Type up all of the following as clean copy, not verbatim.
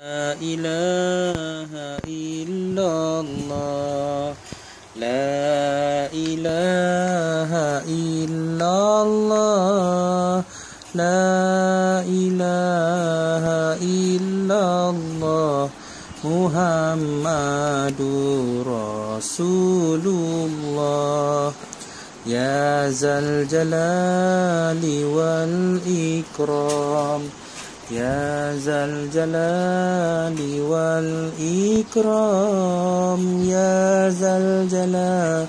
لا إله إلا الله لا إله إلا الله لا إله إلا الله محمد رسول الله يا ذا الجلال والإكرام يا ذا الجلال والإكرام يا ذا الجلال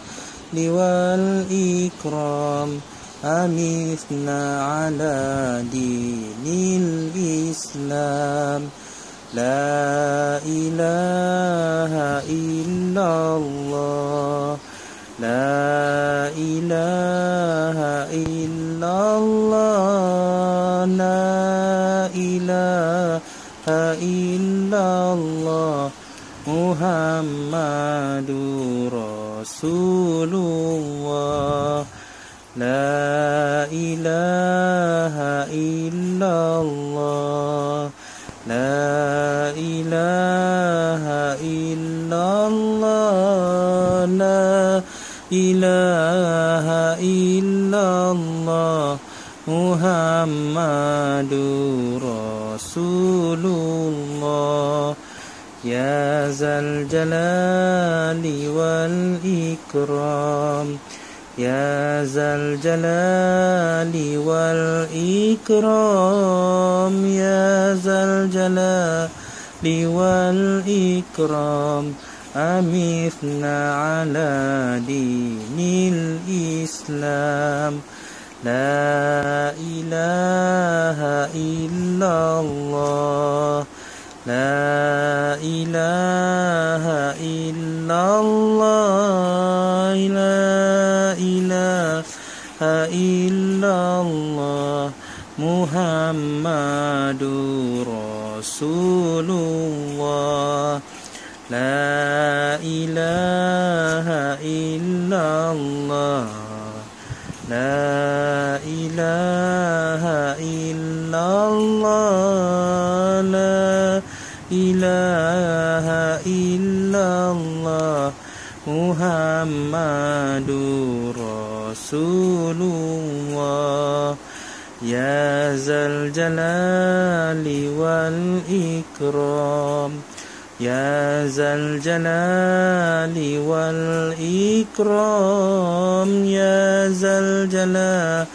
والإكرام أمثنا على دين الإسلام لا إله إلا الله لا إله إلا الله لا إله إلا الله محمد رسول الله لا إله إلا الله لا إله إلا الله لا إله إلا الله محمد رسول الله يا ذا الجلال والإكرام يا ذا الجلال والإكرام يا ذا الجلال والإكرام أمثنا على دين الإسلام لا إله إلا الله لا إله إلا الله لا إله إلا الله محمد رسول الله لا إله إلا الله لا إله إلا الله لا إله إلا الله محمد رسول الله يا ذا الجلال والإكرام يا ذا الجلال والإكرام يا ذا الجلال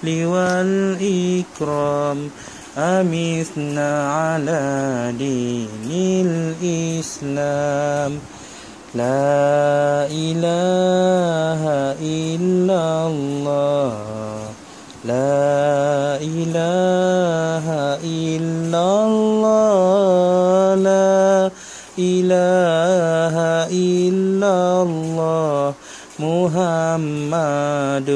والإكرام أمثنا على دين الإسلام لا إله إلا الله لا إله إلا الله لا إله إلا الله محمد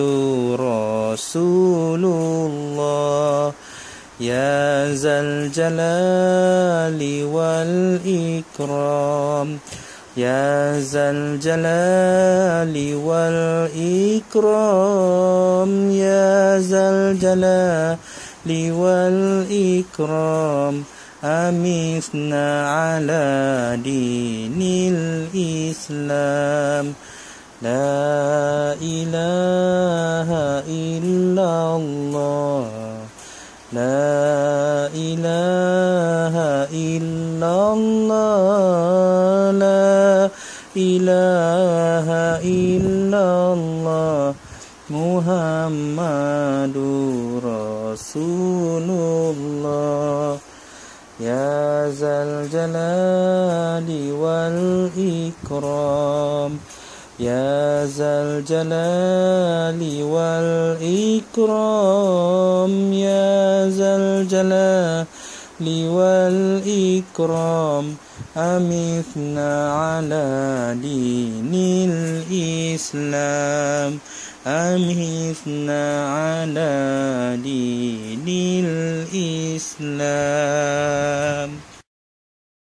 رسول الله يا ذا الجلال والإكرام يا ذا الجلال والإكرام يا ذا الجلال والإكرام أمثنا على دين الإسلام لا إله إلا الله لا إله إلا الله لا إله إلا الله محمد رسول الله يا ذا الجلال والإكرام يا ذا الجلال والإكرام يا ذا الجلال والإكرام أمثنا على دين الإسلام أمثنا على دين الإسلام.